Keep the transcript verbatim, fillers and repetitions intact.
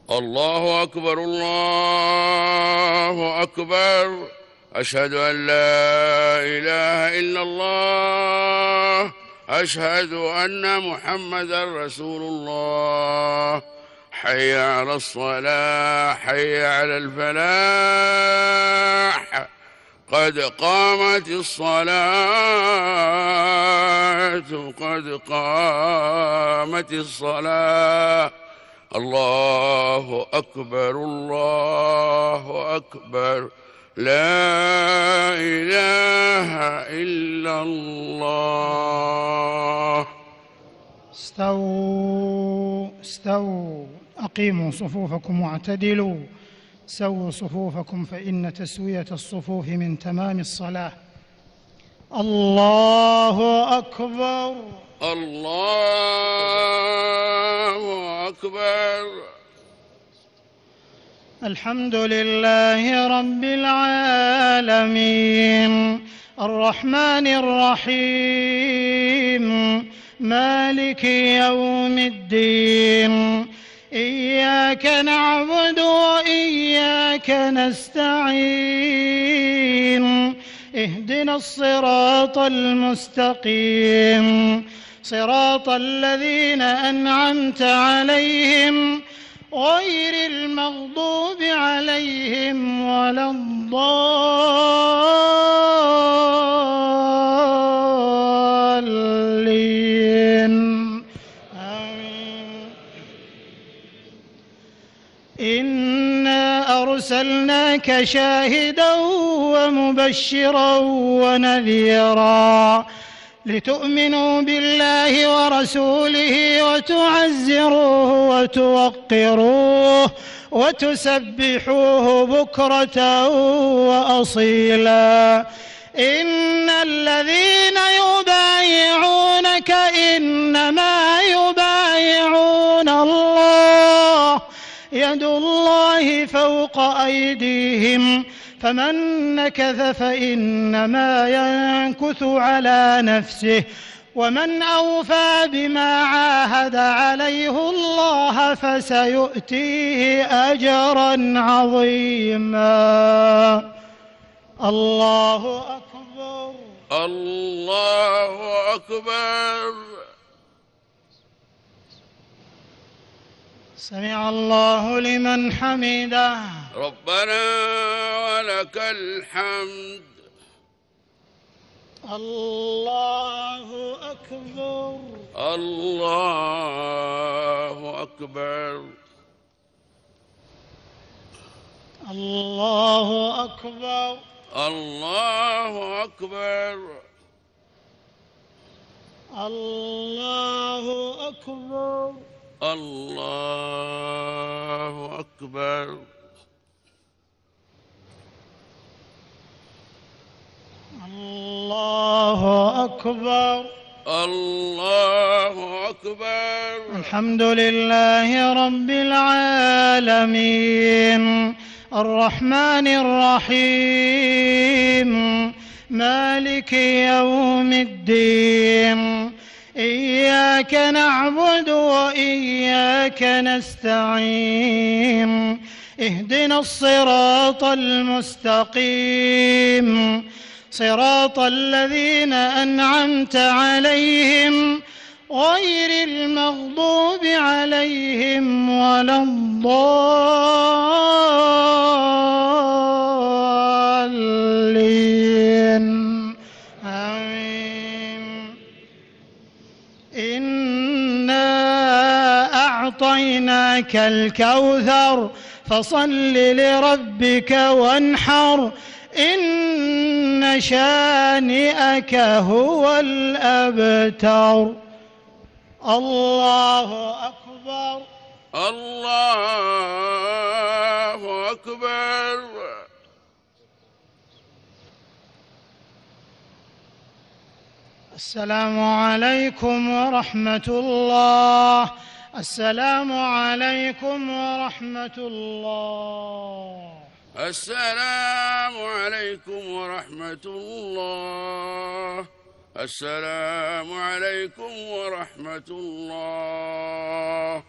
الله أكبر الله أكبر. أشهد أن لا إله إلا الله. أشهد أن محمدا رسول الله. حي على الصلاة حي على الفلاح. قد قامت الصلاة قد قامت الصلاة. الله أكبر الله أكبر. لا إله إلا الله. استووا استووا أقيموا صفوفكم واعتدلوا. سووا صفوفكم فإن تسوية الصفوف من تمام الصلاة. الله أكبر الله أكبر. الحمد لله رب العالمين الرحمن الرحيم مالك يوم الدين. إياك نعبد وإياك نستعين. اهدنا الصراط المستقيم صراط الذين أنعمت عليهم غير المغضوب عليهم ولا الضالين. آمين. إنا أرسلناك شاهدا ومبشرا ونذيرا لتؤمنوا بالله ورسوله وتعزروه وتوقروه وتسبحوه بكرة وأصيلا. إن الذين يبايعونك إنما يبايعون الله يد الله فوق أيديهم فمن نكث فإنما ينكث على نفسه ومن أوفى بما عاهد عليه الله فسيؤتيه أجرا عظيما. الله أكبر الله أكبر. سمع الله لمن حمده. ربنا ولك الحمد. الله أكبر الله أكبر. الله أكبر الله أكبر. الله أكبر. الله أكبر. الله أكبر. الله أكبر. الحمد لله رب العالمين الرحمن الرحيم مالك يوم الدين. إياك نعبد وإياك نستعين. اهدنا الصراط المستقيم صراط الذين أنعمت عليهم غير المغضوب عليهم ولا الضالين. آمين. إنا أعطيناك الكوثر فصل لربك وانحر إن شانئك هو الأبتر. الله أكبر الله أكبر. السلام عليكم ورحمة الله. السلام عليكم ورحمة الله. السلام عليكم ورحمة الله. السلام عليكم ورحمة الله.